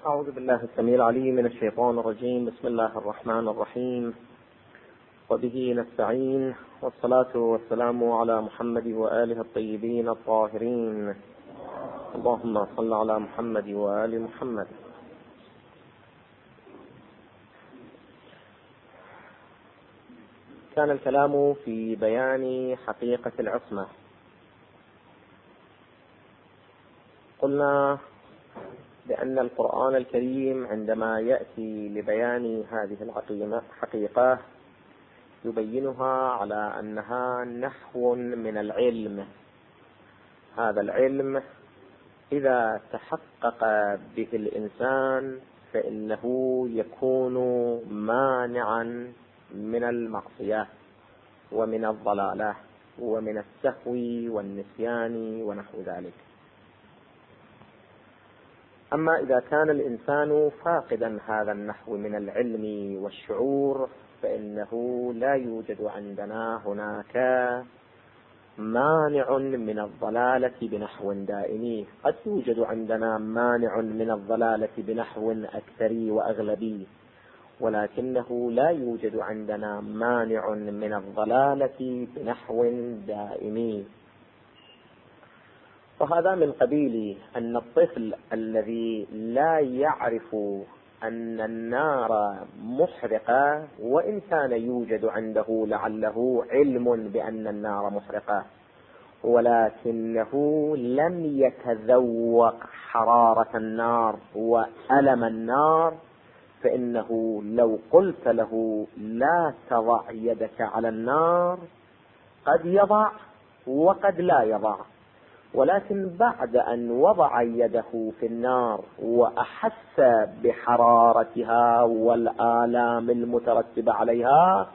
أعوذ بالله السميع العليم من الشيطان الرجيم. بسم الله الرحمن الرحيم، وبه نستعين، والصلاة والسلام على محمد وآله الطيبين الطاهرين. اللهم صل على محمد وآل محمد. كان الكلام في بيان حقيقة العصمة. قلنا بأن القرآن الكريم عندما يأتي لبيان هذه الحقيقة يبينها على أنها نحو من العلم. هذا العلم إذا تحقق به الإنسان فإنه يكون مانعا من المعصية ومن الضلالة ومن السهو والنسيان ونحو ذلك. أما إذا كان الإنسان فاقدا هذا النحو من العلم والشعور فإنه لا يوجد عندنا هناك مانع من الضلالة بنحو دائمي. قد يوجد عندنا مانع من الضلالة بنحو أكثري وأغلبي، ولكنه لا يوجد عندنا مانع من الضلالة بنحو دائمي. وهذا من قبيل أن الطفل الذي لا يعرف أن النار محرقة، وإن كان يوجد عنده لعله علم بأن النار محرقة، ولكنه لم يتذوق حرارة النار وألم النار، فإنه لو قلت له لا تضع يدك على النار قد يضع وقد لا يضع. ولكن بعد أن وضع يده في النار وأحس بحرارتها والآلام المترتبة عليها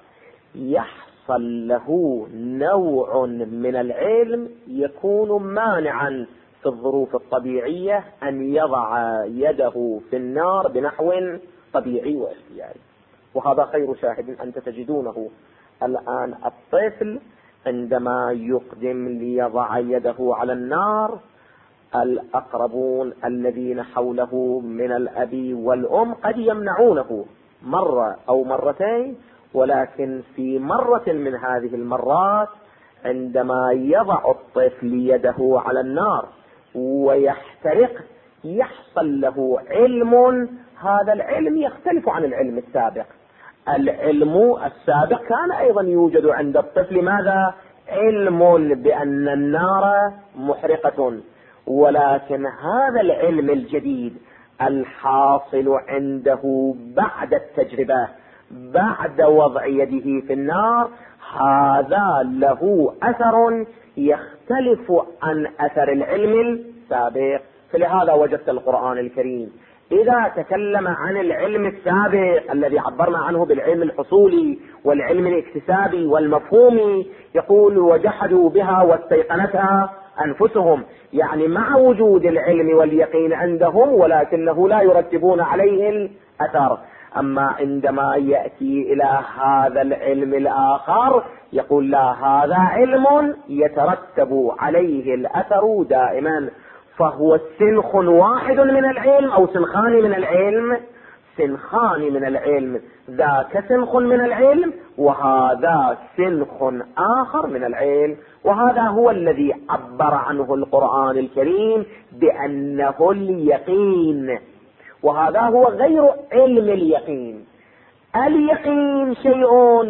يحصل له نوع من العلم يكون مانعا في الظروف الطبيعية أن يضع يده في النار بنحو طبيعي واختياري. وهذا خير شاهد أنت تجدونه الآن. الطفل عندما يقدم ليضع يده على النار، الأقربون الذين حوله من الأب والأم قد يمنعونه مرة أو مرتين، ولكن في مرة من هذه المرات عندما يضع الطفل يده على النار ويحترق يحصل له علم. هذا العلم يختلف عن العلم السابق. العلم السابق كان أيضا يوجد عند الطفل ماذا؟ علم بأن النار محرقة، ولكن هذا العلم الجديد الحاصل عنده بعد التجربة بعد وضع يده في النار هذا له أثر يختلف عن أثر العلم السابق. فلهذا وجدت القرآن الكريم إذا تكلم عن العلم السابق الذي عبرنا عنه بالعلم الحصولي والعلم الاكتسابي والمفهومي يقول وجحدوا بها واستيقنتها أنفسهم، يعني مع وجود العلم واليقين عندهم ولكنه لا يرتبون عليه الأثر. أما عندما يأتي إلى هذا العلم الآخر يقول لا، هذا علم يترتب عليه الأثر دائما، فهو سنخ واحد من العلم أو سنخان من العلم، سنخان من العلم، ذاك سنخ من العلم وهذا سنخ آخر من العلم. وهذا هو الذي عبر عنه القرآن الكريم بأنه اليقين، وهذا هو غير علم اليقين. اليقين شيء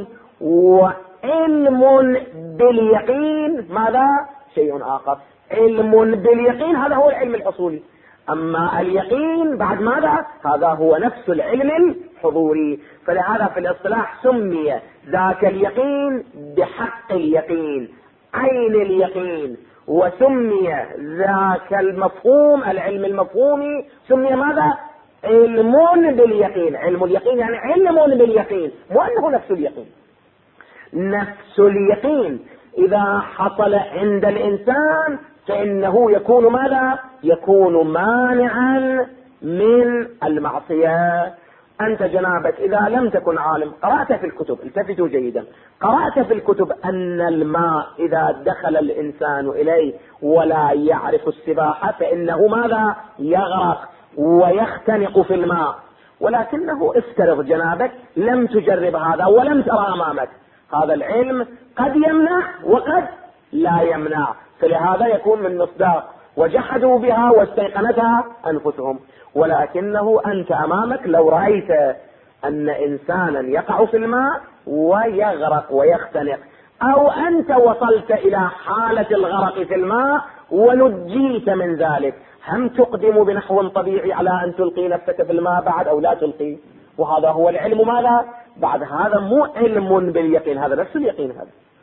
وعلم باليقين ماذا؟ شيء آخر. علم باليقين هذا هو العلم الحصولي، أما اليقين بعد ماذا؟ هذا هو نفس العلم الحضوري. فلهذا في الاصطلاح سمي ذاك اليقين بحق اليقين، عين اليقين، وسمي ذاك المفهوم العلم المفهومي سمي ماذا؟ علم باليقين. علم اليقين يعني علم باليقين، مو أنه نفس اليقين. نفس اليقين إذا حصل عند الإنسان فإنه يكون ماذا؟ يكون مانعا من المعصية. أنت جنابك إذا لم تكن عالم قرأت في الكتب، التفتوا جيدا، قرأت في الكتب أن الماء إذا دخل الإنسان إليه ولا يعرف السباحة فإنه ماذا؟ يغرق. ويختنق في الماء، ولكنه افترض جنابك لم تجرب هذا ولم ترى أمامك، هذا العلم قد يمنع وقد لا يمنع، فلهذا يكون من مصداق وجحدوا بها واستيقنتها أنفسهم. ولكنه أنت أمامك لو رأيت أن إنسانا يقع في الماء ويغرق ويختنق، أو أنت وصلت إلى حالة الغرق في الماء ونجيت من ذلك، هم تقدم بنحو طبيعي على أن تلقي نفسك في الماء بعد أو لا تلقي؟ وهذا هو العلم. ماذا بعد هذا؟ مو علم باليقين، هذا نفس اليقين،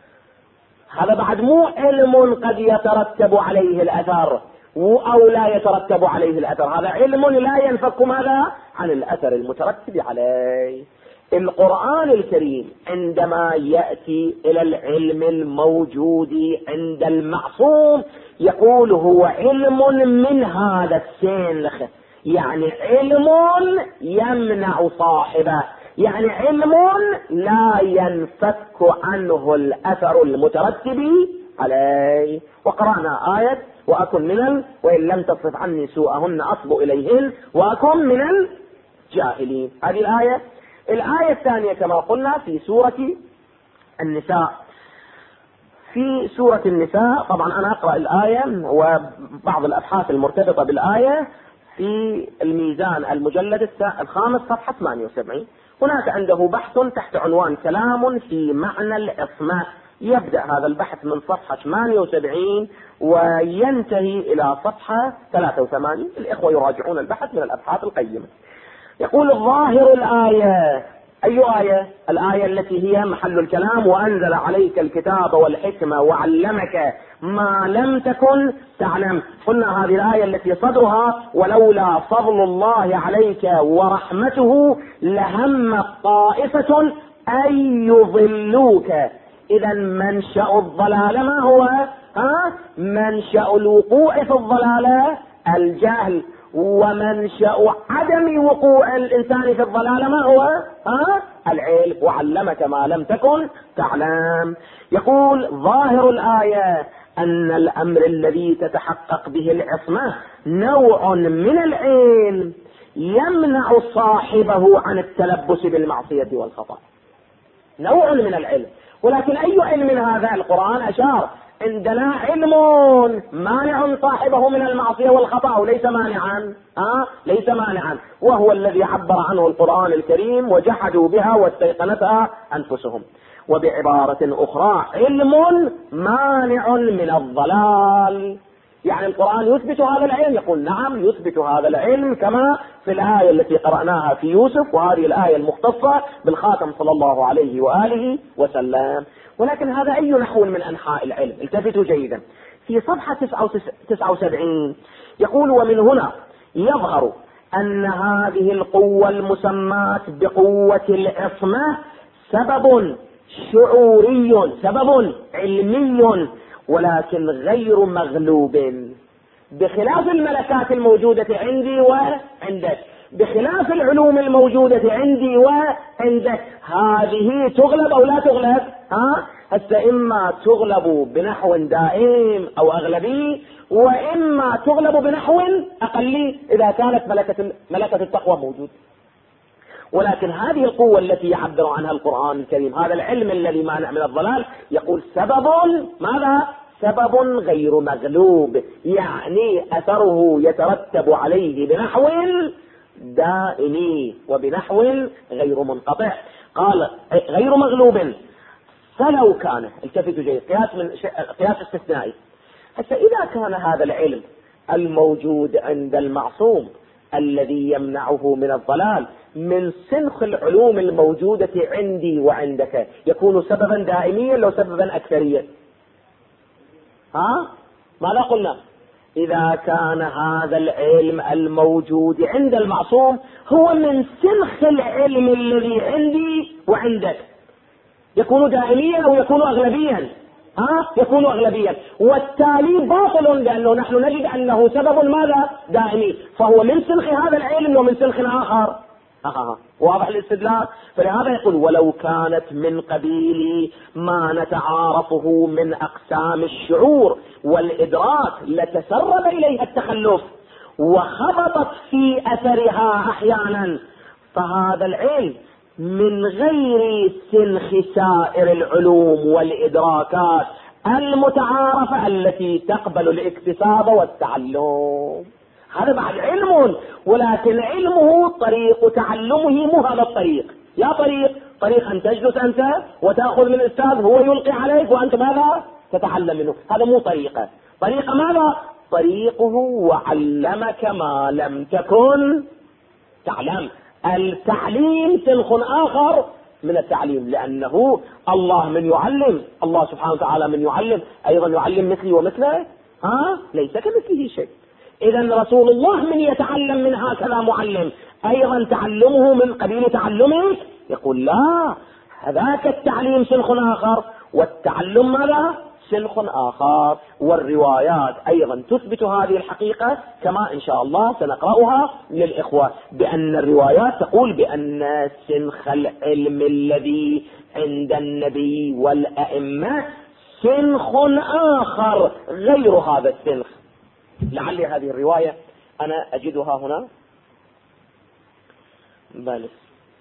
هذا بعد مو علم قد يترتب عليه الأثر أو لا يترتب عليه الأثر، هذا علم لا ينفك ماذا عن الأثر المترتب عليه. القرآن الكريم عندما يأتي إلى العلم الموجود عند المعصوم يقول هو علم من هذا السنخ، يعني علم يمنع صاحبه، يعني علم لا ينفك عنه الأثر المترتب عليه. وقرأنا آية وأكن وإن لم تصف عني سوءهن أصب إليهن وأكن من الجاهلين، هذه الآية. الآية الثانية كما قلنا في سورة النساء. في سورة النساء طبعا أنا أقرأ الآية وبعض الأبحاث المرتبطة بالآية في الميزان المجلد الخامس صفحة 78. هناك عنده بحث تحت عنوان كلام في معنى العصمة، يبدأ هذا البحث من صفحة 78 وينتهي إلى صفحة 83. الإخوة يراجعون البحث من الأبحاث القيمة. يقول الظاهر الآية، أي آية؟ الآية التي هي محل الكلام، وأنزل عليك الكتاب والحكمة وعلمك ما لم تكن تعلم. قلنا هذه الآية التي صدرها ولولا فضل الله عليك ورحمته لهم طائفة أن يضلوك. إذا منشأ الضلال ما هو؟ منشأ الوقوع في الضلال الجهل، ومنشأ عدم وقوع الإنسان في الضلال ما هو؟ العلم. وعلمك ما لم تكن تعلم. يقول ظاهر الآية أن الأمر الذي تتحقق به العصمة نوع من العلم يمنع صاحبه عن التلبس بالمعصية والخطأ، نوع من العلم. ولكن أي علم هذا؟ القرآن أشار عندنا علم مانع صاحبه من المعصية والخطأ، وليس مانعا، ليس مانعا، وهو الذي عبر عنه القرآن الكريم وجحدوا بها واستيقنتها أنفسهم. وبعبارة أخرى علم مانع من الضلال، يعني القرآن يثبت هذا العلم، يقول نعم يثبت هذا العلم كما في الآية التي قرأناها في يوسف، وهذه الآية المختصة بالخاتم صلى الله عليه وآله وسلم. ولكن هذا أي نحو من أنحاء العلم؟ التفتوا جيدا في صفحة 79 يقول ومن هنا يظهر أن هذه القوة المسماة بقوة العصمة سبب شعوري، سبب علمي، ولكن غير مغلوب، بخلاف الملكات الموجودة عندي وعندك، بخلاف العلوم الموجودة عندي وعندك. هذه تغلب أو لا تغلب؟ هسه إما تغلب بنحو دائم أو أغلبي، وإما تغلب بنحو أقلي إذا كانت ملكة التقوى موجود. ولكن هذه القوة التي يعبر عنها القرآن الكريم، هذا العلم الذي مانع من الضلال، يقول سبب ماذا؟ سبب غير مغلوب، يعني أثره يترتب عليه بنحو دائمي وبنحو غير منقطع. قال غير مغلوب. فلو كان، التفتوا جيد، قياس استثنائي. حتى إذا كان هذا العلم الموجود عند المعصوم الذي يمنعه من الضلال من سنخ العلوم الموجودة عندي وعندك، يكون سببا دائميا لو سببا أكثريا؟ ماذا قلنا؟ إذا كان هذا العلم الموجود عند المعصوم هو من سنخ العلم الذي عندي وعندك، يكون دائميا أو يكون أغلبيا؟ يكون أغلبيا، والتالي باطل، لأنه نحن نجد أنه سبب ماذا؟ دائمي، فهو من سنخ هذا العلم ومن سنخ آخر. واضح الاستدلال؟ فلهذا يقول ولو كانت من قبيل ما نتعارفه من أقسام الشعور والإدراك لتسرب إليها التخلف، وخبطت في أثرها أحيانا، فهذا العلم من غير سنخ سائر العلوم والإدراكات المتعارفة التي تقبل الاكتساب والتعلم. هذا بعد علم، ولكن علمه طريق تعلمه مو هذا الطريق. يا طريق أن تجلس أنت وتأخذ من الأستاذ هو يلقي عليك وأنت ماذا تتعلم منه، هذا مو طريقة. طريقة ماذا؟ طريقه وعلمك ما لم تكن تعلم. التعليم سلخ آخر من التعليم، لأنه الله من يعلم، الله سبحانه وتعالى من يعلم أيضا يعلم مثلي ومثله، ليس كمثله شيء. إذن رسول الله من يتعلم من هكذا معلم أيضا تعلمه من قبيل تعلمك؟ يقول لا، هذاك التعليم سلخ آخر والتعلم ماذا؟ سلخ آخر. والروايات أيضا تثبت هذه الحقيقة كما إن شاء الله سنقرأها للإخوة، بأن الروايات تقول بأن سنخ العلم الذي عند النبي والأئمة سنخ آخر غير هذا السنخ. لعل هذه الرواية أنا أجدها هنا، بل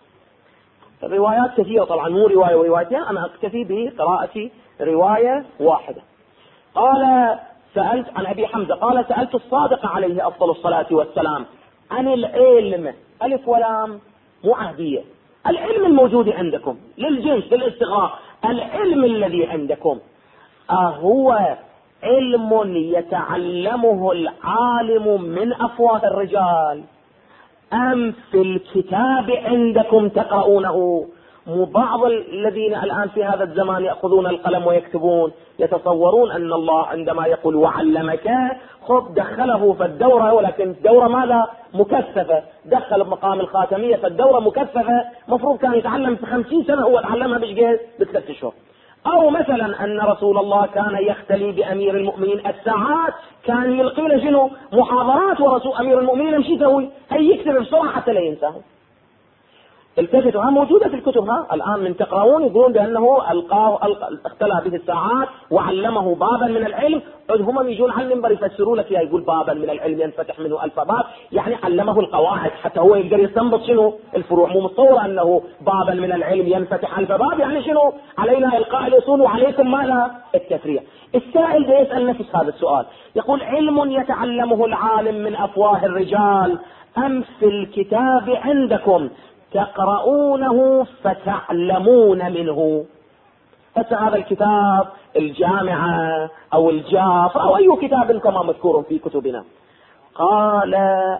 الروايات كثيرة طبعا، مو رواية وروايتين، أنا أكتفي بقراءة رواية واحدة. قال سألت عن أبي حمزة قال سألت الصادق عليه أفضل الصلاة والسلام عن العلم، ألف ولام مو عهدية، العلم الموجود عندكم للجنس للاستغراق، العلم الذي عندكم أهو علم يتعلمه العالم من أفواه الرجال أم في الكتاب عندكم تقرؤونه؟ بعض الذين الآن في هذا الزمان يأخذون القلم ويكتبون يتصورون أن الله عندما يقول وعلمك خب دخله في الدورة، ولكن الدورة ماذا؟ مكثفة، دخل بمقام الخاتمية فالدورة مكثفة، مفروض كان يتعلم في 50 سنة هو تعلمها بشقد ب3 أشهر. أو مثلا أن رسول الله كان يختلي بأمير المؤمنين الساعات، كان يلقي له شنو؟ محاضرات، ورسول أمير المؤمنين مش يسوي؟ هي يكتب بسرعة حتى لا ينساه. التفتوا، موجودة في الكتب، الآن من تقرؤون يقولون بأنه اختلى به الساعات وعلمه بابا من العلم. هم يجون على المنبر يفسروا لك يقول بابا من العلم ينفتح منه 1000 باب، يعني علمه القواعد حتى هو يقدر يستنبط شنو الفروع. مو متصور أنه بابا من العلم ينفتح 1000 باب، يعني شنو؟ علينا إلقاء الأصول وعليكم ماذا؟ التفريع. السائل ده يسأل نفس هذا السؤال، يقول علم يتعلمه العالم من أفواه الرجال أم في الكتاب عندكم تقرؤونه فتعلمون منه؟ هذا الكتاب الجامعة أو الجاف أو أي كتاب كما مذكور في كتبنا. قال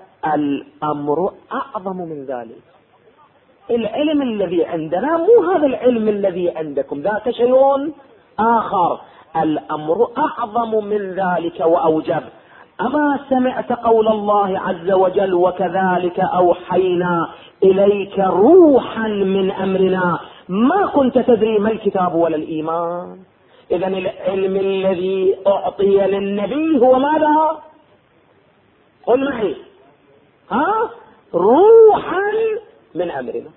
الأمر أعظم من ذلك، العلم الذي عندنا مو هذا العلم الذي عندكم، ذاك شيء آخر. الأمر أعظم من ذلك وأوجب. أما سمعت قول الله عز وجل وكذلك أوحينا إليك روحا من أمرنا ما كنت تدري ما الكتاب ولا الإيمان؟ إذن العلم الذي أعطي للنبي هو ماذا؟ قل معي، روحا من أمرنا.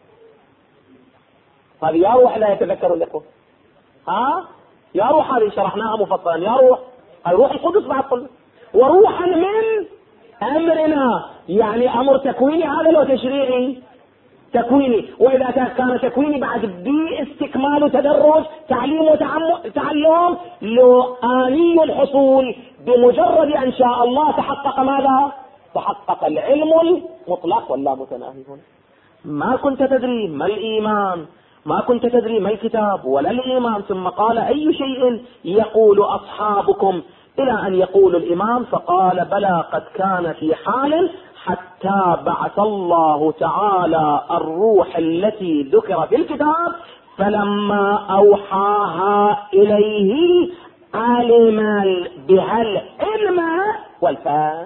هذه يا روح لا يتذكر لكم، يا روح هذه شرحناها مفصلا، يا روح هذه روح القدس بعد قلنا، وروحا من أمرنا يعني أمر تكويني هذا لو تشريعي تكويني، وإذا كان تكويني بعد باستكمال وتدرج تعليم وتعلم لو آني الحصول، بمجرد أن شاء الله تحقق ماذا؟ تحقق العلم المطلق والله متناهي. ما كنت تدري ما الإيمان، ما كنت تدري ما الكتاب ولا الإيمان. ثم قال أي شيء يقول أصحابكم إلى أن يقول الإمام، فقال بلى قد كان في حال حتى بعث الله تعالى الروح التي ذكر في الكتاب فلما أوحاها إليه علم بها العلم والفهم.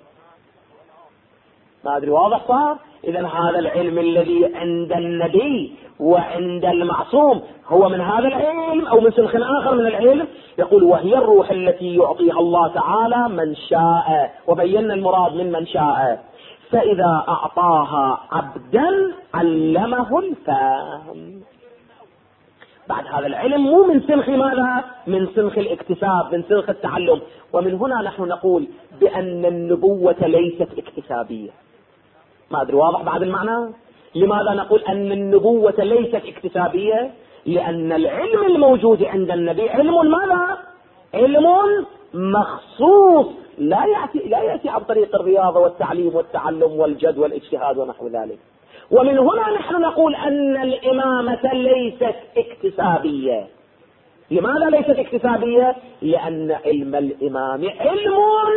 ما أدري واضح صار؟ إذن هذا العلم الذي عند النبي وعند المعصوم هو من هذا العلم أو من سلخ آخر من العلم. يقول وهي الروح التي يعطيها الله تعالى من شاء، وبينا المراد من شاء، فإذا أعطاها عبدا علمه الفهم. بعد هذا العلم مو من سنخ ماذا؟ من سنخ الاكتساب، من سنخ التعلم. ومن هنا نحن نقول بأن النبوة ليست اكتسابية. ما أدري واضح بعد المعنى؟ لماذا نقول أن النبوة ليست اكتسابية؟ لأن العلم الموجود عند النبي علم ماذا؟ علم مخصوص، لا يأتي عن طريق الرياضة والتعليم والتعلم والجد والاجتهاد ونحو ذلك. ومن هنا نحن نقول أن الإمامة ليست اكتسابية. لماذا ليست اكتسابية؟ لأن علم الإمام علم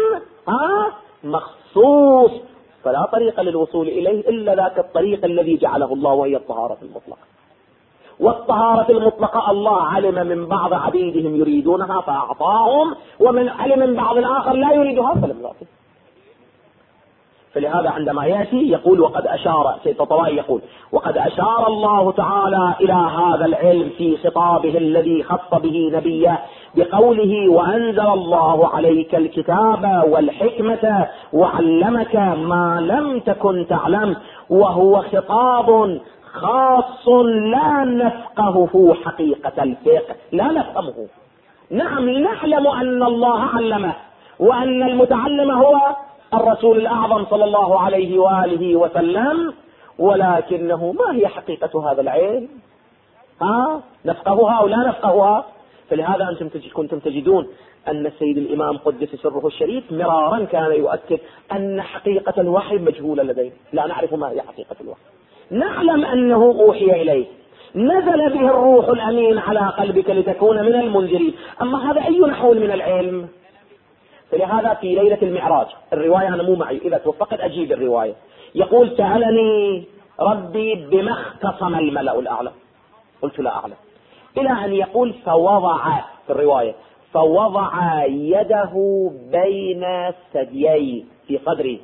مخصوص، فلا طريق للوصول إليه إلا ذاك الطريق الذي جعله الله، وهي الطهارة المطلقة. والطهارة المطلقة الله علم من بعض عبيدهم يريدونها فأعطاهم، ومن علم من بعض الآخر لا يريدها فلم يعطه. فلهذا عندما يأتي يقول وقد أشار سيد الططوائي يقول وقد أشار الله تعالى إلى هذا العلم في خطابه الذي خص به نبيه بقوله وأنزل الله عليك الكتاب والحكمة وعلمك ما لم تكن تعلم، وهو خطاب خاص لا نفقهه حقيقة الفقه، لا نفهمه. نعم نعلم أن الله علمه وأن المتعلم هو الرسول الأعظم صلى الله عليه وآله وسلم، ولكنه ما هي حقيقة هذا العلم؟ نفقهها أو لا نفقهها؟ فلهذا أنتم كنتم تجدون أن السيد الإمام قدس سره الشريف مرارا كان يؤكد أن حقيقة الوحي مجهولة لديه، لا نعرف ما هي حقيقة الوحي. نعلم أنه أوحي إليه، نزل به الروح الأمين على قلبك لتكون من المنذرين، أما هذا أي نحو من العلم؟ فلهذا في ليلة المعراج الرواية أنا مو معي، إذا توفقت أجيب الرواية، يقول سألني ربي بما اختصم الملأ الأعلى، قلت لا أعلم، إلى أن يقول فوضع في الرواية فوضع يده بين ثديي في صدري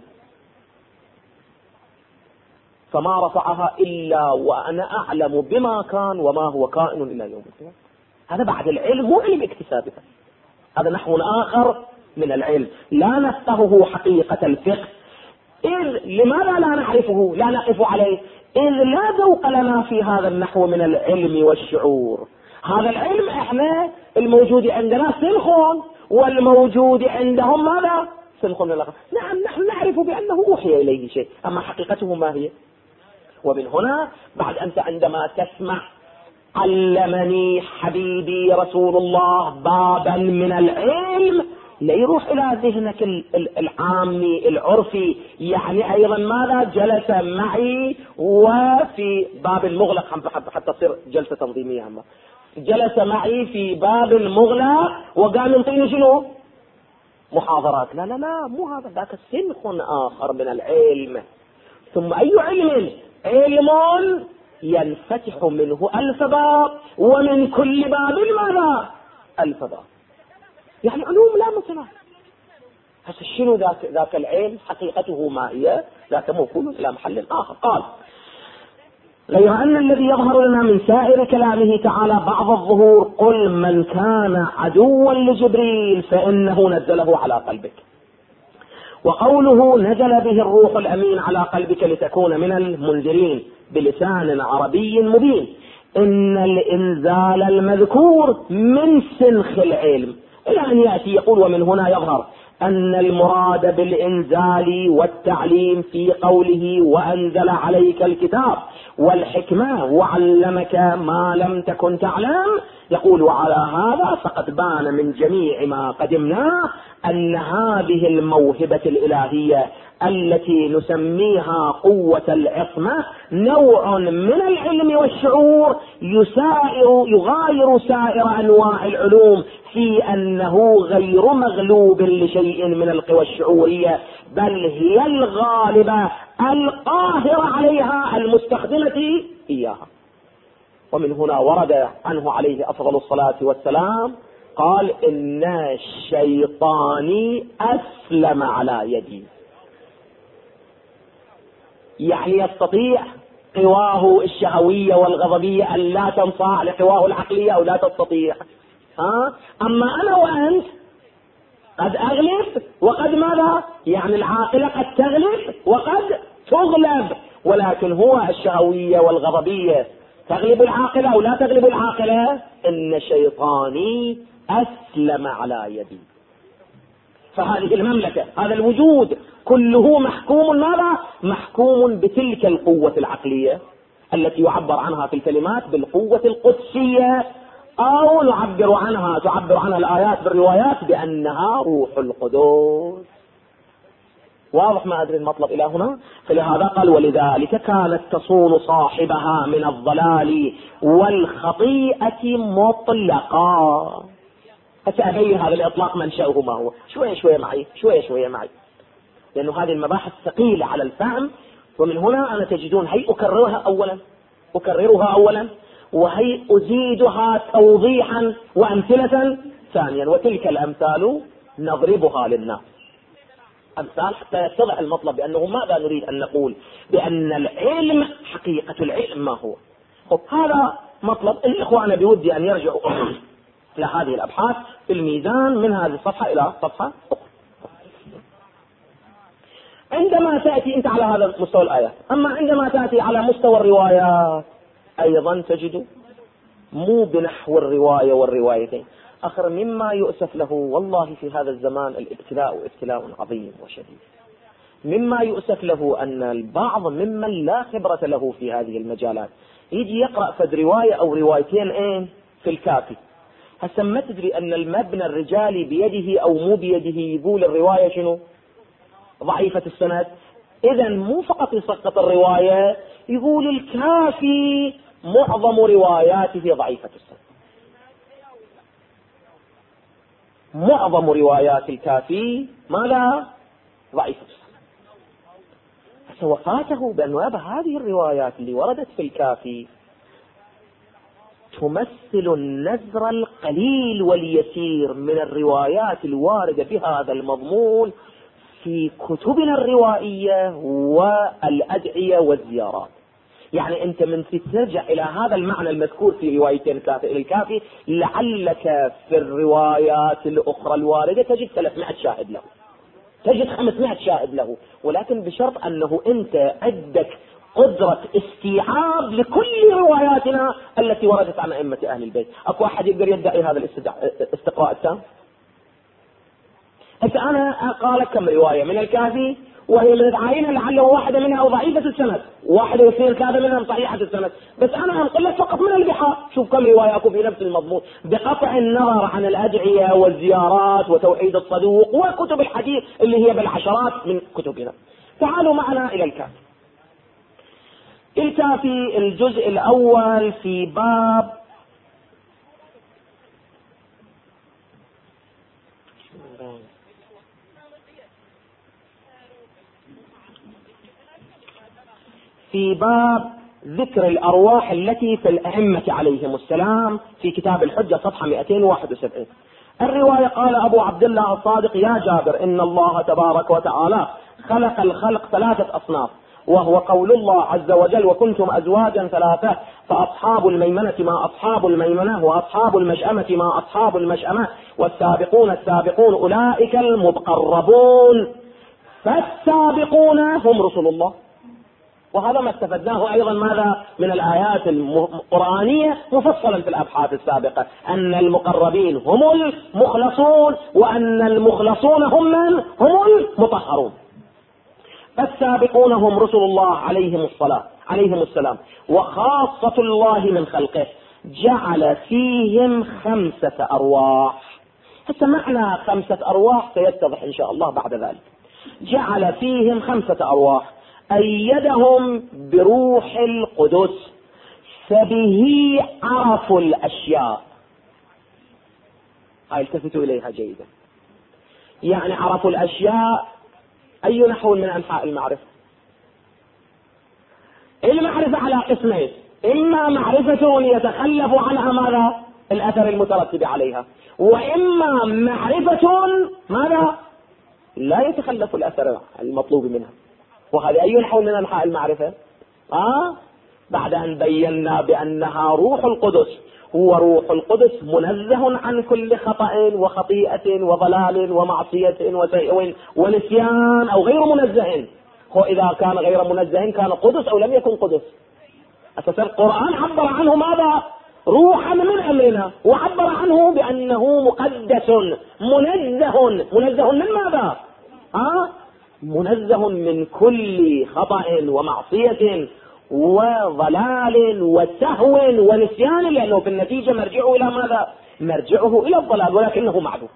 فما رفعها إلا وأنا أعلم بما كان وما هو كائن إلى يوم القيامة. هذا بعد العلم مو علم اكتسابه، هذا نحو آخر من العلم لا نفقهه حقيقة الفقه. إذ لماذا لا نعرفه لا نقف عليه؟ إذ لا ذوق لنا في هذا النحو من العلم والشعور. هذا العلم احنا الموجود عندنا سنخ، والموجود عندهم ماذا؟ سنخ للآخر. نعم نحن نعرف بأنه أوحي إليه شيء، أما حقيقته ما هي؟ ومن هنا بعد أنت عندما تسمع علمني حبيبي رسول الله بابا من العلم، لا يروح إلى ذهنك العامي العرفي، يعني أيضا ماذا؟ جلس معي وفي باب المغلق حتى تصير جلسة تنظيمية، جلس معي في باب المغلق وقال ينطيني شنو؟ محاضرات. لا لا لا مو هذا، ذاك سنخ آخر من العلم. ثم أي علم؟ علم ينفتح منه 1000 باب، ومن كل باب ماذا؟ 1000 باب، يعني علوم لا متناهية. هسه شنو ذاك العلم؟ حقيقته ما هي؟ ذاك موصول إلى محل آخر. قال غير أن الذي يظهر لنا من سائر كلامه تعالى بعض الظهور قل من كان عدوا لجبريل فإنه نزله على قلبك، وقوله نزل به الروح الأمين على قلبك لتكون من المنذرين بلسان عربي مبين. إن الإنزال المذكور من سنخ العلم، إلى أن يأتي يقول ومن هنا يظهر أن المراد بالإنزال والتعليم في قوله وأنزل عليك الكتاب والحكمة وعلمك ما لم تكن تعلم. يقول وعلى هذا فقد بان من جميع ما قدمناه أن هذه الموهبة الإلهية التي نسميها قوة العصمة نوع من العلم والشعور يغاير سائر أنواع العلوم في أنه غير مغلوب لشيء من القوى الشعورية، بل هي الغالبة القاهرة عليها المستخدمة إياها. ومن هنا ورد عنه عليه أفضل الصلاة والسلام قال إن الشيطان أسلم على يدي، يعني يستطيع قواه الشهوية والغضبية أن لا تنصاع لقواه العقلية أو لا تستطيع. أما أنا وأنت قد أغلب وقد ماذا؟ يعني العاقلة قد تغلب وقد تغلب، ولكن هو الشهوية والغضبية تغلب العاقلة أو لا تغلب العاقلة؟ إن شيطاني أسلم على يدي. فهذه المملكة، هذا الوجود كله محكوم ماذا؟ محكوم بتلك القوة العقلية التي يعبر عنها في الكلمات بالقوة القدسية، أو تعبر عنها الآيات بالروايات بأنها روح القدس. واضح ما أدري المطلب إلى هنا؟ فلهذا قال ولذلك كانت تصون صاحبها من الضلال والخطيئة مطلقا. سأبين هذا الإطلاق منشأه ما هو، شوية معي لأنه هذه المباحث ثقيلة على الفهم. ومن هنا أنا تجدون هي أكررها أولا وهي أزيدها توضيحا وأمثلة ثانيا، وتلك الأمثال نضربها للناس، أمثال حتى يتضح المطلب، بأنه ماذا نريد أن نقول؟ بأن العلم حقيقة العلم ما هو. هذا مطلب الإخوان بودي أن يرجعوا إلى هذه الأبحاث في الميزان من هذه الصفحة إلى صفحة أخرى. عندما تأتي أنت على هذا مستوى الآيات، أما عندما تأتي على مستوى الروايات أيضا تجد مو بنحو الرواية والروايتين. آخر مما يؤسف له والله في هذا الزمان الابتلاء ابتلاء عظيم وشديد. مما يؤسف له أن البعض ممن لا خبرة له في هذه المجالات يجي يقرأ فد رواية أو روايتين في الكافي. هسه ما تدري أن المبنى الرجالي بيده أو مو بيده، يقول الرواية شنو؟ ضعيفة السند. إذن مو فقط يسقط الرواية، يقول الكافي معظم رواياته ضعيفة السند. معظم روايات الكافي ماذا؟ ضعيفة السند. وفاته بأن هذه الروايات اللي وردت في الكافي تمثل النذر القليل واليسير من الروايات الواردة بهذا المضمون في كتبنا الروائية والأدعية والزيارات. يعني أنت من ترجع إلى هذا المعنى المذكور في روايتين الكافي، لعلك في الروايات الأخرى الواردة تجد 300 شاهد له، تجد 500 شاهد له، ولكن بشرط أنه أنت عندك قدرة استيعاب لكل رواياتنا التي وردت عن أئمة أهل البيت. أكو أحد يقدر يدعي هذا الاستقراء التام؟ هسه أنا قال كم رواية من الكافي وهي من العينة لعله واحدة منها ضعيفة السند، واحدة واثنين ثلاثة منها صحيحة السند، بس أنا أنقل لك فقط من البحار. شوف كم رواية أكو في نفس المضمون، بقطع النظر عن الأدعية والزيارات وتوحيد الصدوق وكتب الحديث اللي هي بالعشرات من كتبنا. تعالوا معنا إلى الكافي. الكافي الجزء الأول في باب ذكر الأرواح التي في الأئمة عليهم السلام في كتاب الحجة صفحة 271. الرواية قال أبو عبد الله الصادق: يا جابر، إن الله تبارك وتعالى خلق الخلق 3 أصناف، وهو قول الله عز وجل: وكنتم أزواجا 3 فأصحاب الميمنة ما أصحاب الميمنة وأصحاب المشأمة ما أصحاب المشأمة والسابقون السابقون أولئك المقربون، فالسابقون هم رسل الله. وهذا ما استفدناه أيضا ماذا من الآيات القرآنية مفصلا في الأبحاث السابقة، أن المقربين هم المخلصون، وأن المخلصون هم المطهرون. السابقون هم رسل الله عليهم السلام وخاصة الله من خلقه، جعل فيهم 5 أرواح. هسه معنى 5 أرواح سيتضح إن شاء الله بعد ذلك. جعل فيهم 5 أرواح، أيدهم بروح القدس، فبه عرفوا الأشياء. التفتوا إليها جيدا. يعني عرفوا الأشياء أي نحو من أنحاء المعرفة؟ المعرفة على قسمين: إما معرفة يتخلف عنها ماذا؟ الأثر المترتب عليها، وإما معرفة ماذا؟ لا يتخلف الأثر المطلوب منها. وهذا أي نحو من أنحاء المعرفة؟ بعد أن بينا بأنها روح القدس، هو روح القدس منزه عن كل خطأ وخطيئة وضلال ومعصية وسيء ونسيان أو غير منزه. هو إذا كان غير منزه كان قدس أو لم يكن قدس؟ أساسا القرآن عبر عنه ماذا؟ روحا من أمرنا، وعبر عنه بأنه مقدس منزه من ماذا؟ منزه من كل خطأ ومعصية وضلال وسهو ونسيان، لأنه في النتيجة مرجعه إلى ماذا؟ مرجعه إلى الضلال، ولكنه معذور.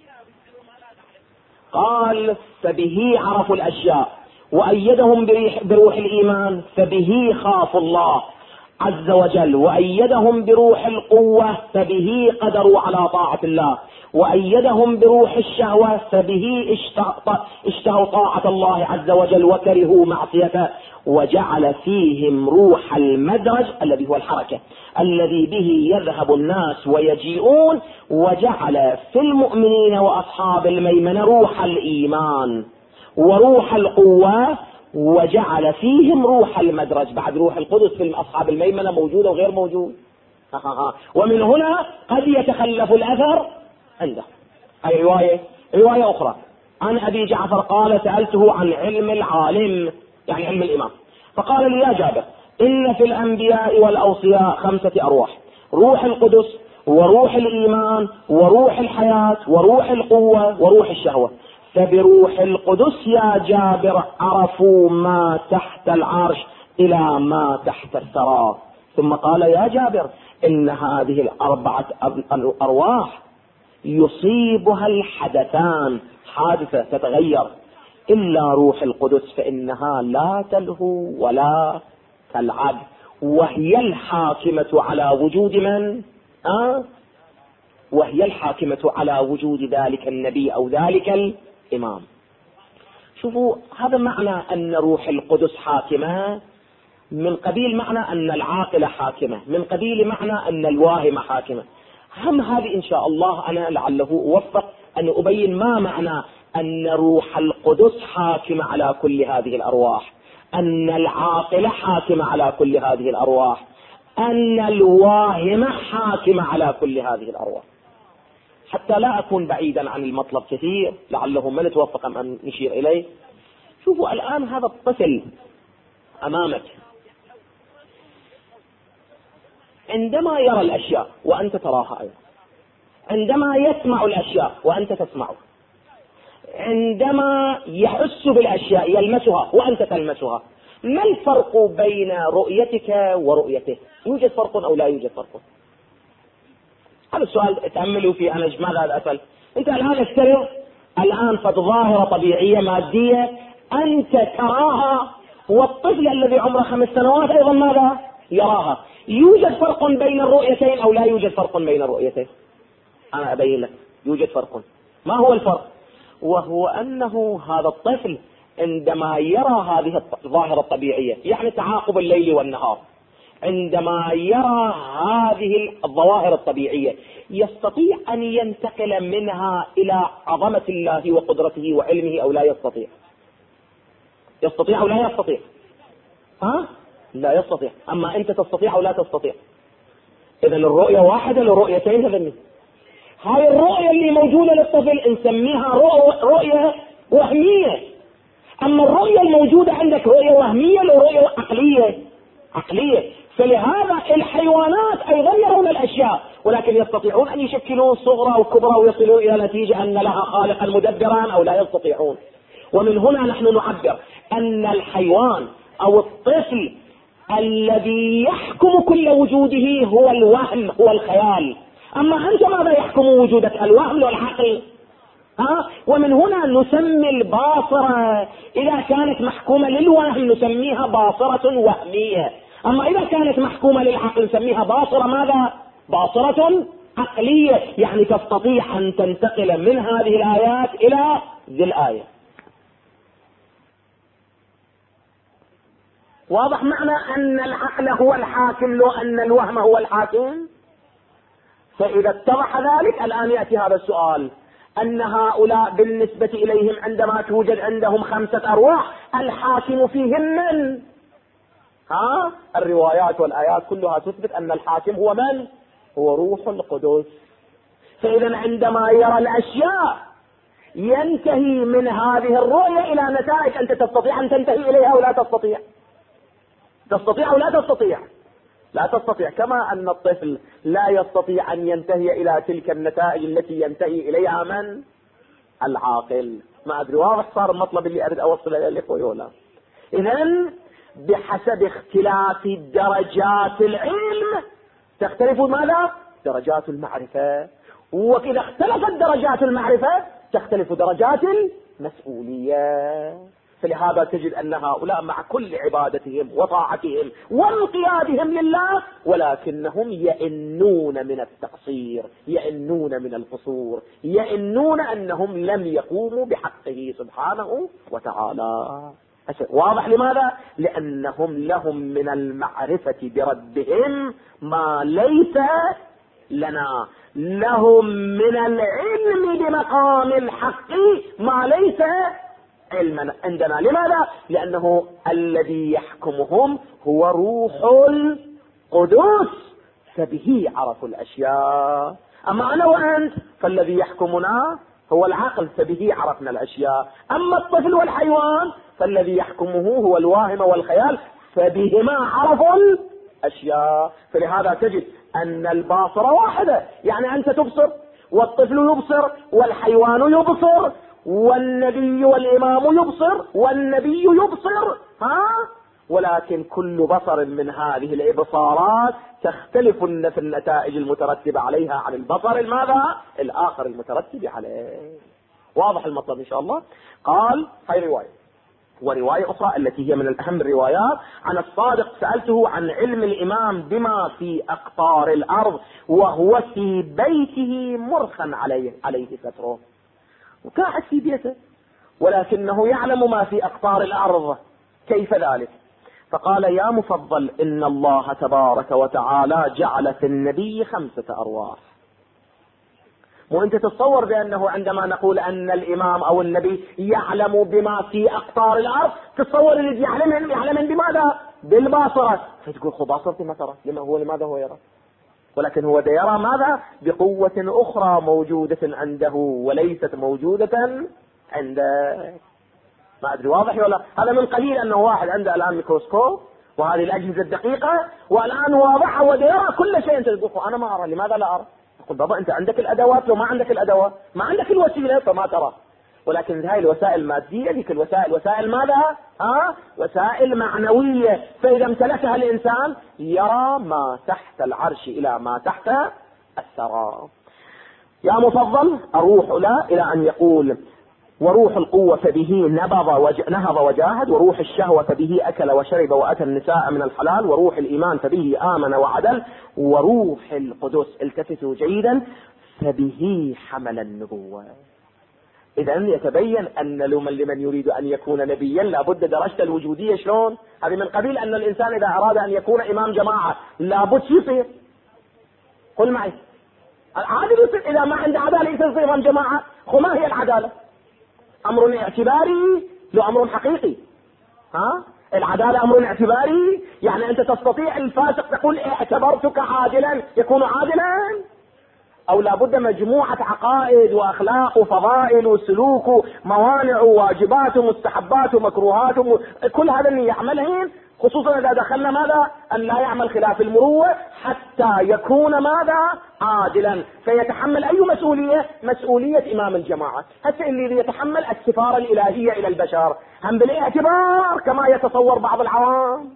قال فبه عرفوا الأشياء وأيدهم بروح الإيمان، فبه خافوا الله عز وجل، وأيدهم بروح القوة، فبه قدروا على طاعة الله، وأيدهم بروح الشهوة، فبه اشتهوا طاعة الله عز وجل وكرهوا معصيته، وجعل فيهم روح المدرج الذي هو الحركة الذي به يذهب الناس ويجيئون، وجعل في المؤمنين وأصحاب الميمنة روح الإيمان وروح القوة، وجعل فيهم روح المدرج. بعد روح القدس في أصحاب الميمنة موجود وغير موجود. ومن هنا قد يتخلف الأثر عنده. أي رواية أخرى عن أبي جعفر قال سألته عن علم العالم، يعني علم الإمام، فقال لي يا جابر إن في الأنبياء والأوصياء 5 أرواح: روح القدس وروح الإيمان وروح الحياة وروح القوة وروح الشهوة، فبروح القدس يا جابر عرفوا ما تحت العرش إلى ما تحت الثرى. ثم قال يا جابر إن هذه 4 الأرواح يصيبها الحدثان، حادثة تتغير، إلا روح القدس فإنها لا تلهو ولا تلعب، وهي الحاكمة على وجود من؟ وهي الحاكمة على وجود ذلك النبي أو ذلك الإمام. شوفوا، هذا معنى أن روح القدس حاكمة، من قبيل معنى أن العاقلة حاكمة، من قبيل معنى أن الواهمة حاكمة. هم هذه إن شاء الله أنا لعله أوفق أن أبين ما معنى أن روح القدس حاكمة على كل هذه الأرواح، أن العاقلة حاكمة على كل هذه الأرواح، أن الواهمة حاكمة على كل هذه الأرواح، حتى لا أكون بعيدا عن المطلب كثير، لعله ما نتوفق أن نشير إليه. شوفوا الآن هذا الطفل أمامك عندما يرى الأشياء وأنت تراها أيضا، عندما يسمع الأشياء وأنت تسمعها، عندما يحس بالأشياء يلمسها وأنت تلمسها، ما الفرق بين رؤيتك ورؤيته؟ يوجد فرق أو لا يوجد فرق؟ هذا السؤال تأملوا فيه. أنا ماذا أسأل؟ أنت الآن افترض الآن ظاهرة طبيعية مادية أنت تراها، والطفل الذي عمره 5 سنوات أيضا ماذا يراها. يوجد فرق بين الرؤيتين أو لا يوجد فرق بين الرؤيتين؟ أنا أبين لك يوجد فرق. ما هو الفرق؟ وهو أنه هذا الطفل عندما يرى هذه الظاهرة الطبيعية، يعني تعاقب الليل والنهار، عندما يرى هذه الظواهر الطبيعية يستطيع أن ينتقل منها إلى عظمة الله وقدرته وعلمه أو لا يستطيع؟ يستطيع أو لا يستطيع؟ لا يستطيع. أما أنت تستطيع أو لا تستطيع؟ إذن الرؤية واحدة لرؤيتين. هاي الرؤية اللي موجودة للطفل نسميها رؤية وهمية، أما الرؤية الموجودة عندك رؤية وهمية ورؤية عقلية. فلهذا الحيوانات أيضا يرون الأشياء، ولكن يستطيعون أن يشكلون صغرى وكبرى ويصلوا إلى نتيجة أن لها خالقا مدبرا أو لا يستطيعون. ومن هنا نحن نعبر أن الحيوان أو الطفل الذي يحكم كل وجوده هو الوهم، هو الخيال. أما أنت ماذا يحكم وجودك؟ الوهم والعقل. ومن هنا نسمي الباصرة إذا كانت محكومة للوهم نسميها باصرة وهمية، أما إذا كانت محكومة للعقل نسميها باصرة ماذا؟ باصرة عقلية، يعني تستطيع أن تنتقل من هذه الآيات إلى ذي الآية. واضح معنى أن العقل هو الحاكم لو أن الوهم هو الحاكم؟ فإذا اتضح ذلك الآن يأتي هذا السؤال، أن هؤلاء بالنسبة إليهم عندما توجد عندهم 5 أرواح الحاكم فيهم من؟ الروايات والآيات كلها تثبت أن الحاكم هو من؟ هو روح القدس. فإذا عندما يرى الأشياء ينتهي من هذه الرؤية إلى نتائج أنت تستطيع أن تنتهي إليها أو لا تستطيع؟ تستطيع أو لا تستطيع؟ لا تستطيع، كما أن الطفل لا يستطيع أن ينتهي إلى تلك النتائج التي ينتهي إليها من؟ العاقل. ما أدري واضح صار المطلب اللي أريد أوصل إليه لإخوة ولا؟ إذن بحسب اختلاف درجات العلم تختلف ماذا؟ درجات المعرفة. وإذا اختلفت درجات المعرفة تختلف درجات المسؤولية. فلهذا تجد أن هؤلاء مع كل عبادتهم وطاعتهم وانقيادهم لله ولكنهم يئنون من التقصير، يئنون من القصور، يئنون أنهم لم يقوموا بحقه سبحانه وتعالى. واضح لماذا؟ لأنهم لهم من المعرفة بربهم ما ليس لنا، لهم من العلم بمقام الحق ما ليس علما عندنا. لماذا؟ لأنه الذي يحكمهم هو روح القدس فبه عرفوا الأشياء. أما أنا وأنت فالذي يحكمنا هو العقل فبه عرفنا الأشياء. أما الطفل والحيوان فالذي يحكمه هو الواهم والخيال فبهما عرفوا الأشياء. فلهذا تجد أن الباصرة واحدة، يعني أنت تبصر والطفل يبصر والحيوان يبصر والنبي والإمام يبصر والنبي يبصر، ولكن كل بصر من هذه الإبصارات تختلف في النتائج المترتبة عليها عن البصر الماذا؟ الآخر المترتب عليه. واضح المطلب إن شاء الله. قال هاي رواية، ورواية أخرى التي هي من الأهم الروايات عن الصادق سألته عن علم الإمام بما في أقطار الأرض وهو في بيته مرخا عليه ستره، وكاحد في بيته ولكنه يعلم ما في أقطار الأرض. كيف ذلك؟ فقال يا مفضل إن الله تبارك وتعالى جعل في النبي 5 أرواح. وانت تتصور بأنه عندما نقول أن الإمام أو النبي يعلم بما في أقطار الأرض تتصور الذي يعلم بماذا؟ بالباصرة. فتقول خو باصرتي ما ترى، لماذا هو يرى؟ ولكن هو يرى ماذا؟ بقوة أخرى موجودة عنده وليست موجودة عنده. ما أدري واضح ولا؟ هذا من قليل أنه واحد عنده الآن ميكروسكوب وهذه الأجهزة الدقيقة والآن واضح ويرى كل شيء. أنت تقول أنا ما أرى، لماذا لا أرى؟ يقول بابا أنت عندك الأدوات، لو ما عندك الأدوات ما عندك الوسيلة فما ترى. ولكن هاي الوسائل المادية، ذيك الوسائل وسائل ماذا؟ وسائل معنوية. فإذا امتلكها الإنسان يرى ما تحت العرش إلى ما تحت الثرى. يا مفضل أروح لا إلى أن يقول وروح القوة فبه نهض وجاهد، وروح الشهوة فبه أكل وشرب وأتى النساء من الحلال، وروح الإيمان فبه آمن وعدل، وروح القدس التفتوا جيدا فبه حمل النبوة. إذن يتبين أن لمن يريد أن يكون نبيا لابد درجة الوجودية. شلون؟ هذه من قبيل أن الإنسان إذا أراد أن يكون إمام جماعة لابد يصير، قل معي العادل يصير. إذا ما عنده عدالة يصير إمام جماعة. ما هي العدالة؟ أمر اعتباري لو أمر حقيقي. العدالة أمر اعتباري، يعني أنت تستطيع الفاسق تقول اعتبرتك عادلا يكون عادلا، أو لابد مجموعة عقائد وأخلاق وفضائل وسلوك وموانع وواجبات ومستحبات ومكروهات كل هذا اللي يعملهن، خصوصا إذا دخلنا ماذا؟ أن لا يعمل خلاف المروءة حتى يكون ماذا؟ عادلا. فيتحمل أي مسؤولية؟ مسؤولية إمام الجماعة. هسه اللي يتحمل السفارة الإلهية إلى البشر هم بالاعتبار كما يتصور بعض العوام.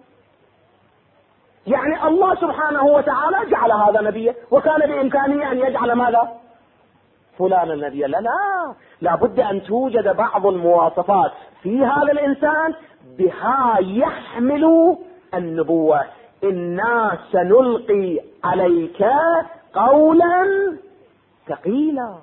يعني الله سبحانه وتعالى جعل هذا نبيا وكان بإمكانه أن يجعل ماذا؟ فلان النبي. لا بد أن توجد بعض المواصفات في هذا الإنسان بها يحمل النبوة. إنا سنلقي عليك قولا ثقيلا.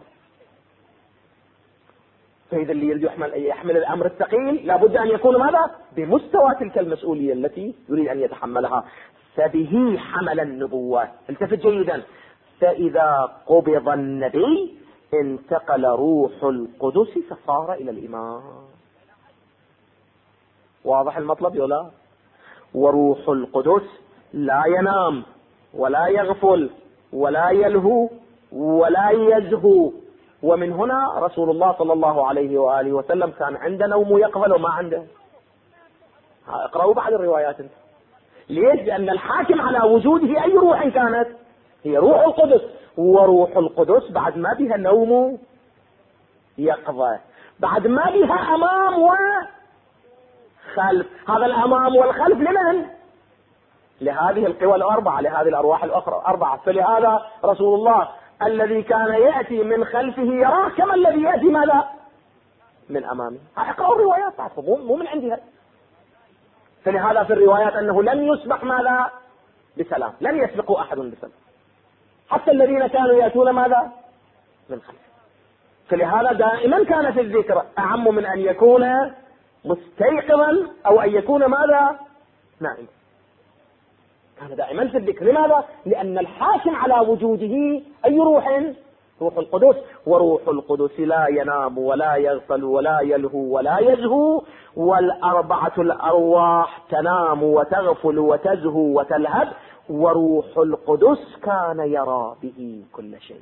فإذا اللي يريد يحمل الأمر الثقيل لابد أن يكون ماذا؟ بمستوى تلك المسؤولية التي يريد أن يتحملها. فبه حمل النبوة. التفت جيدا. فإذا قبض النبي انتقل روح القدس فصار إلى الإمام. واضح المطلب يولا؟ وروح القدس لا ينام ولا يغفل ولا يلهو ولا يزهو. ومن هنا رسول الله صلى الله عليه وآله وسلم كان عنده نوم يقبل وما عنده. اقرأوا بعض الروايات انت. ليش؟ لأن الحاكم على وجوده أي روح كانت؟ هي روح القدس، وروح القدس بعد ما بها نوم يقظة، بعد ما بها أمام وخلف. هذا الأمام والخلف لمن؟ لهذه القوى الأربعة، لهذه الأرواح الأخرى أربعة. فلهذا رسول الله الذي كان يأتي من خلفه يراه كما الذي يأتي ماذا؟ من أمامه. اقرأوا الروايات مو من عندها. فلهذا في الروايات أنه لم يسبق ماذا؟ بسلام، لم يسبقوا أحد بسلام، حتى الذين كانوا يأتون ماذا؟ من خلفه. فلهذا دائما كان في الذكر أعم من أن يكون مستيقظا أو أن يكون ماذا؟ نائما. كان دائما في الذكر. لماذا؟ لأن الحاكم على وجوده أي روح؟ روح القدس. وروح القدس لا ينام ولا يغفل ولا يلهو ولا يزهو، والأربعة الأرواح تنام وتغفل وتزهو وتلهب، وروح القدس كان يرى به كل شيء.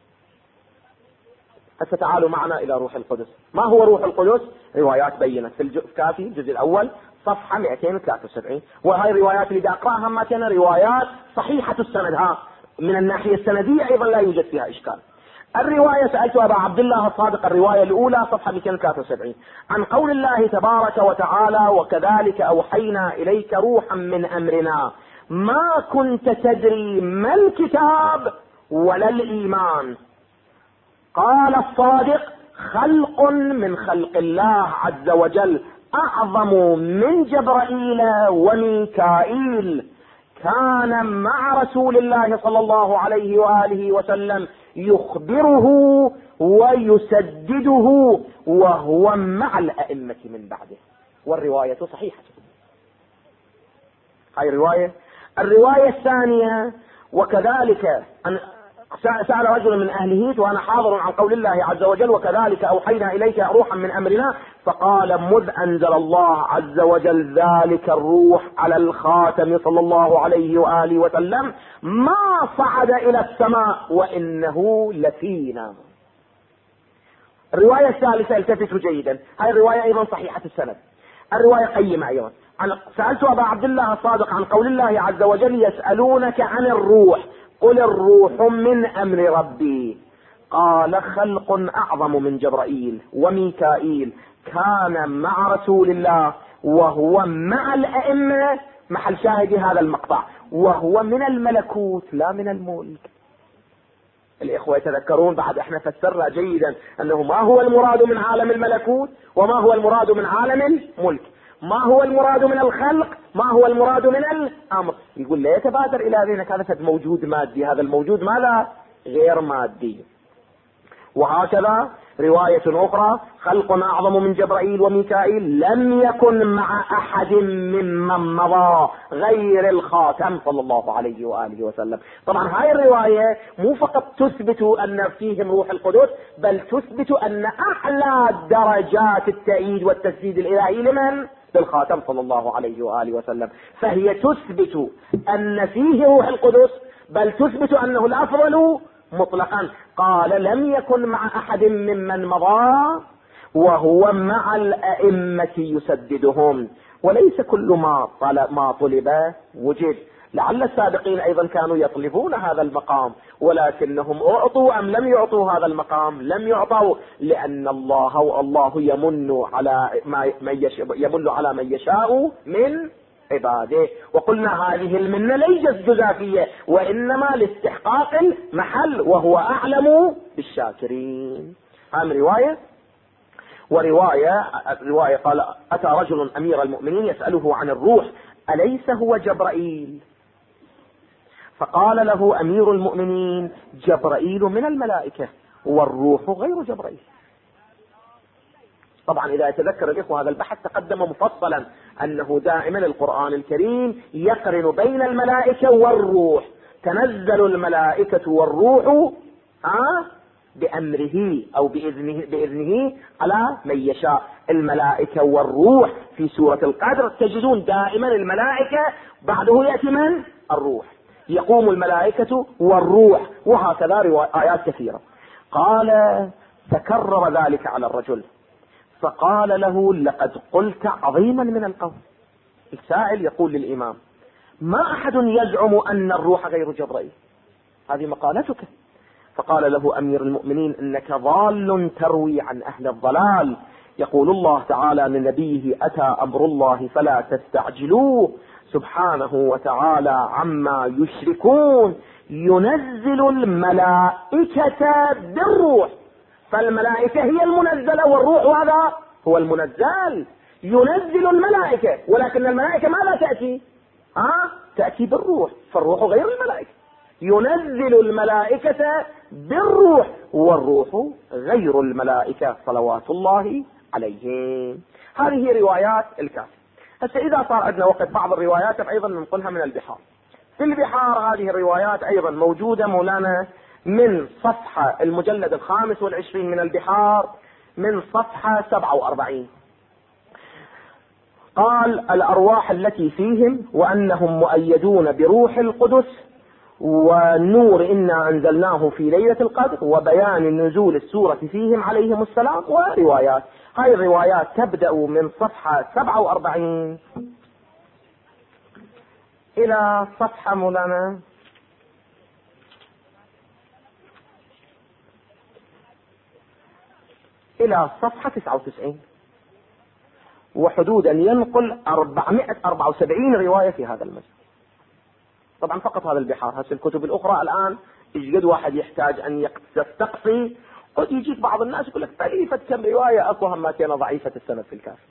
فتعالوا معنا إلى روح القدس. ما هو روح القدس؟ روايات بينت في الكافي الجزء الأول صفحة 273، وهاي الروايات اللي أقرأها ما كان روايات صحيحة السند، من الناحية السندية أيضا لا يوجد فيها إشكال. الرواية سألت أبا عبد الله الصادق الرواية الأولى صفحة 273 عن قول الله تبارك وتعالى: وكذلك أوحينا إليك روحا من أمرنا ما كنت تدري ما الكتاب ولا الإيمان. قال الصادق: خلق من خلق الله عز وجل أعظم من جبرائيل وميكائيل، كان مع رسول الله صلى الله عليه وآله وسلم يخبره ويسدده وهو مع الأئمة من بعده. والرواية صحيحة. هاي الرواية الثانية: وكذلك سأل رجل من أهله وأنا حاضر عن قول الله عز وجل: وكذلك أوحينا إليك روحا من أمرنا، فقال: مذ أنزل الله عز وجل ذلك الروح على الخاتم صلى الله عليه وآله وسلم ما صعد إلى السماء وإنه لفينا. الرواية الثالثة التفتوا جيدا، هاي الرواية أيضا صحيحة السند، الرواية قيمة أيضا. سألت أبا عبد الله الصادق عن قول الله عز وجل: يسألونك عن الروح قل الروح من أمر ربي. قال: خلق أعظم من جبرائيل وميكائيل، كان مع رسول الله وهو مع الأئمة. محل شاهد هذا المقطع: وهو من الملكوت لا من الملك. الإخوة يتذكرون بعد احنا فسرنا جيدا أنه ما هو المراد من عالم الملكوت وما هو المراد من عالم الملك، ما هو المراد من الخلق، ما هو المراد من الأمر. يقول لا يتبادر إلى ذهنك هذا موجود مادي، هذا الموجود ماذا؟ غير مادي. وهكذا رواية أخرى: خلق أعظم من جبرائيل وميكائيل لم يكن مع أحد ممن مضى غير الخاتم صلى الله عليه وآله وسلم. طبعا هاي الرواية مو فقط تثبت أن فيهم روح القدس، بل تثبت أن أعلى درجات التأييد والتسديد الإلهي لمن؟ للخاتم صلى الله عليه وآله وسلم. فهي تثبت أن فيه روح القدس، بل تثبت أنه الأفضل مطلقا. قال: لم يكن مع أحد ممن مضى وهو مع الأئمة يسددهم. وليس كل ما طلب وجد. لعل السابقين أيضا كانوا يطلبون هذا المقام، ولكنهم أعطوا أم لم يعطوا هذا المقام؟ لم يعطوا، لأن الله يمن على من يشاء من عباده. وقلنا هذه المنة ليست جزافية، وإنما لاستحقاق المحل، وهو أعلم بالشاكرين. هذه رواية. ورواية قال: أتى رجل أمير المؤمنين يسأله عن الروح أليس هو جبرائيل؟ فقال له أمير المؤمنين: جبرائيل من الملائكة والروح غير جبرائيل. طبعا إذا يتذكر الإخوة هذا البحث تقدم مفصلا أنه دائما القرآن الكريم يقرن بين الملائكة والروح. تنزل الملائكة والروح بأمره أو بإذنه على من يشاء. الملائكة والروح في سورة القدر تجدون دائما الملائكة بعده يأتي من؟ الروح. يقوم الملائكة والروح، وهكذا آيات كثيرة. قال: تكرر ذلك على الرجل فقال له: لقد قلت عظيما من القول. السائل يقول للإمام: ما أحد يزعم أن الروح غير جبريل، هذه مقالتك. فقال له أمير المؤمنين: إنك ضال تروي عن أهل الضلال. يقول الله تعالى لنبيه: أتى أمر الله فلا تستعجلوه سبحانه وتعالى عما يشركون، ينزل الملائكة بالروح. فالملائكة هي المنزلة والروح هذا هو المنزل. ينزل الملائكة، ولكن الملائكة ماذا تأتي؟ تأتي بالروح، فالروح غير الملائكة. ينزل الملائكة بالروح، والروح غير الملائكة صلوات الله عليهم. هذه روايات الكافي. هسه إذا صار عندنا وقت بعض الروايات أيضا ننقلها من البحار. في البحار هذه الروايات أيضا موجودة مولانا من صفحة المجلد 25 من البحار، من صفحة 47. قال: الأرواح التي فيهم وأنهم مؤيدون بروح القدس والنور إنا أنزلناه في ليلة القدر وبيان نزول السورة فيهم عليهم السلام. وروايات، هاي الروايات تبدأ من صفحة 47 إلى صفحة مولانا إلى صفحة 99، وحدودا ينقل 474 رواية في هذا المجال. طبعا فقط هذا البحار. هسه الكتب الأخرى الآن يجد واحد يحتاج أن يستقصي، قد يجيك بعض الناس يقول لك تأليفة كم رواية أكو هم كان ضعيفة السند في الكافي.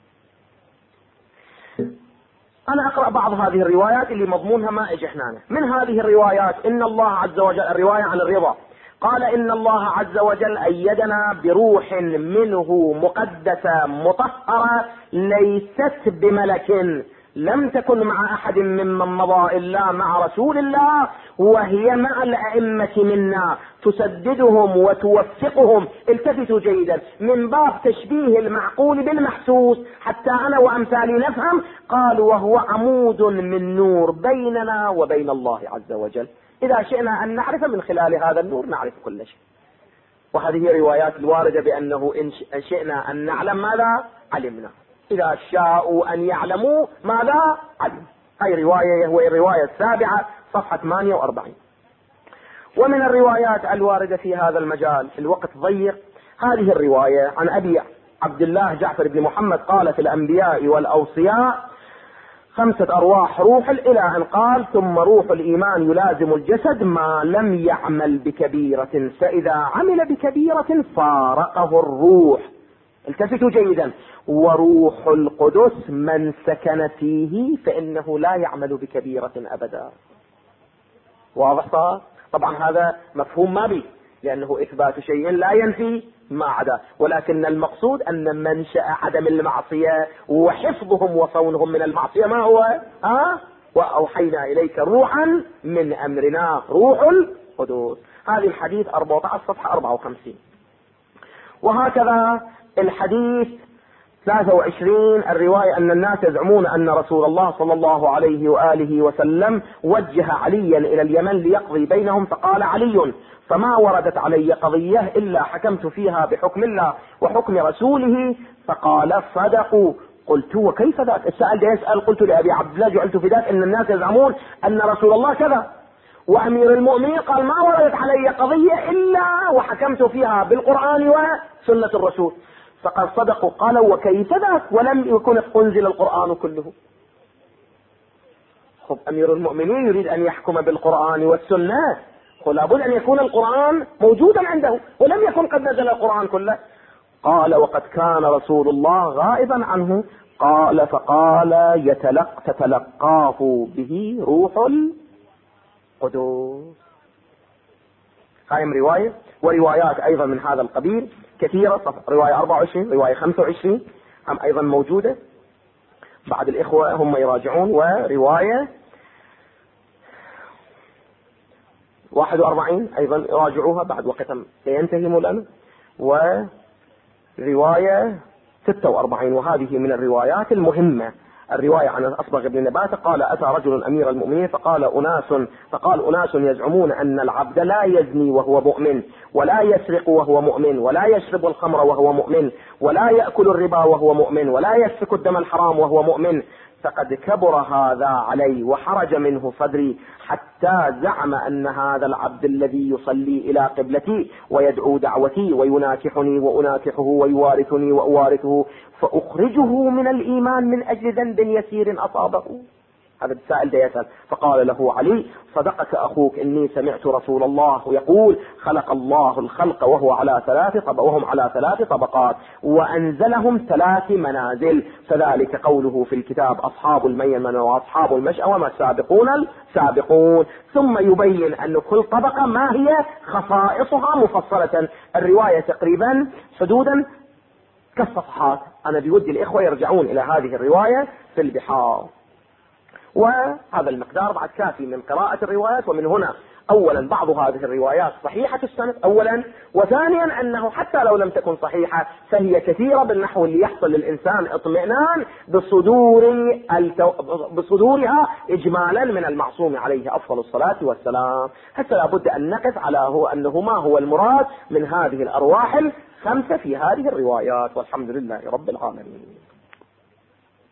أنا أقرأ بعض هذه الروايات اللي مضمونها ما إجي إحنا. من هذه الروايات: إن الله عز وجل، الرواية عن الرضا، قال: إن الله عز وجل أيدنا بروح منه مقدسة مطهرة ليست بملك، لم تكن مع أحد ممن مضى إلا مع رسول الله، وهي مع الأئمة منا تسددهم وتوفقهم. التفتوا جيدا من باب تشبيه المعقول بالمحسوس حتى أنا وأمثالي نفهم. قال: وهو عمود من نور بيننا وبين الله عز وجل، إذا شئنا أن نعرف من خلال هذا النور نعرف كل شيء. وهذه روايات الواردة بأنه إن شئنا أن نعلم ماذا علمنا، إذا شاءوا أن يعلموا ماذا علم. هاي رواية، هو الرواية 7 صفحة 48. ومن الروايات الواردة في هذا المجال، الوقت ضيق، هذه الرواية عن أبي عبد الله جعفر بن محمد قال: في الأنبياء والأوصياء 5 أرواح روح، إلى أن قال: ثم روح الإيمان يلازم الجسد ما لم يعمل بكبيرة، فإذا عمل بكبيرة فارقه الروح. التفتوا جيدا: وروح القدس من سكن فيه فإنه لا يعمل بكبيرة أبدا. واضح صار؟ طبعا هذا مفهوم ما به، لأنه إثبات شيء لا ينفي ما عدا، ولكن المقصود أن منشأ عدم المعصية وحفظهم وصونهم من المعصية ما هو؟ وأوحينا إليك روحا من أمرنا، روح القدس. هذه الحديث 14 صفحة 54. وهكذا الحديث 23 الرواية أن الناس يزعمون أن رسول الله صلى الله عليه وآله وسلم وجه عليا إلى اليمن ليقضي بينهم، فقال علي: فما وردت علي قضية إلا حكمت فيها بحكم الله وحكم رسوله. فقال: صدقوا. قلت: وكيف ذاك؟ السائل يسأل. قلت لأبي عبد الله: جعلت في ذاك أن الناس يزعمون أن رسول الله كذا، وأمير المؤمنين قال: ما وردت علي قضية إلا وحكمت فيها بالقرآن وسنة الرسول. فقال: صدقوا. قال: وكيف ذاك ولم يكن أنزل القرآن كله؟ خب أمير المؤمنين يريد أن يحكم بالقرآن والسنة، لابد أن يكون القرآن موجودا عنده، ولم يكن قد نزل القرآن كله. قال: وقد كان رسول الله غائبا عنه. قال: فقال: تتلقاه به روح القدس. قائم رواية وروايات أيضا من هذا القبيل كثيرة. رواية 24، رواية 25 هم أيضا موجودة، بعد الإخوة هم يراجعون. ورواية 41 أيضا يراجعوها بعد وقت ينتهي مولانا. ورواية 46، وهذه من الروايات المهمة. الرواية عن الأصبغ بن نباتة قال: أتى رجل أمير المؤمنين فقال أناس يزعمون أن العبد لا يزني وهو مؤمن، ولا يسرق وهو مؤمن، ولا يشرب الخمر وهو مؤمن، ولا يأكل الربا وهو مؤمن، ولا يسفك الدم الحرام وهو مؤمن، فقد كبر هذا علي وحرج منه صدري، حتى زعم أن هذا العبد الذي يصلي إلى قبلتي ويدعو دعوتي ويناكحني وأناكحه ويوارثني وأوارثه فأخرجه من الإيمان من أجل ذنب يسير أصابه. هذا السائل ده يسأل، فقال له علي: صدقك أخوك، إني سمعت رسول الله يقول: خلق الله الخلق وهم على 3 طبقات، وأنزلهم 3 منازل، فذلك قوله في الكتاب: أصحاب الميمنة وأصحاب المشأمة السابقون السابقون. ثم يبين أن كل طبقة ما هي خصائصها مفصلة. الرواية تقريبا حدودا كالصفحات. أنا بودي الإخوة يرجعون إلى هذه الرواية في البحار، وهذا المقدار بعد كافي من قراءة الروايات. ومن هنا أولا بعض هذه الروايات صحيحة السند أولا، وثانيا أنه حتى لو لم تكن صحيحة فهي كثيرة بالنحو اللي يحصل للإنسان اطمئنان بصدورها إجمالا من المعصوم عليه أفضل الصلاة والسلام. حتى لابد أن نقف على أنه ما هو المراد من هذه الأرواح ال5 في هذه الروايات، والحمد لله رب العالمين.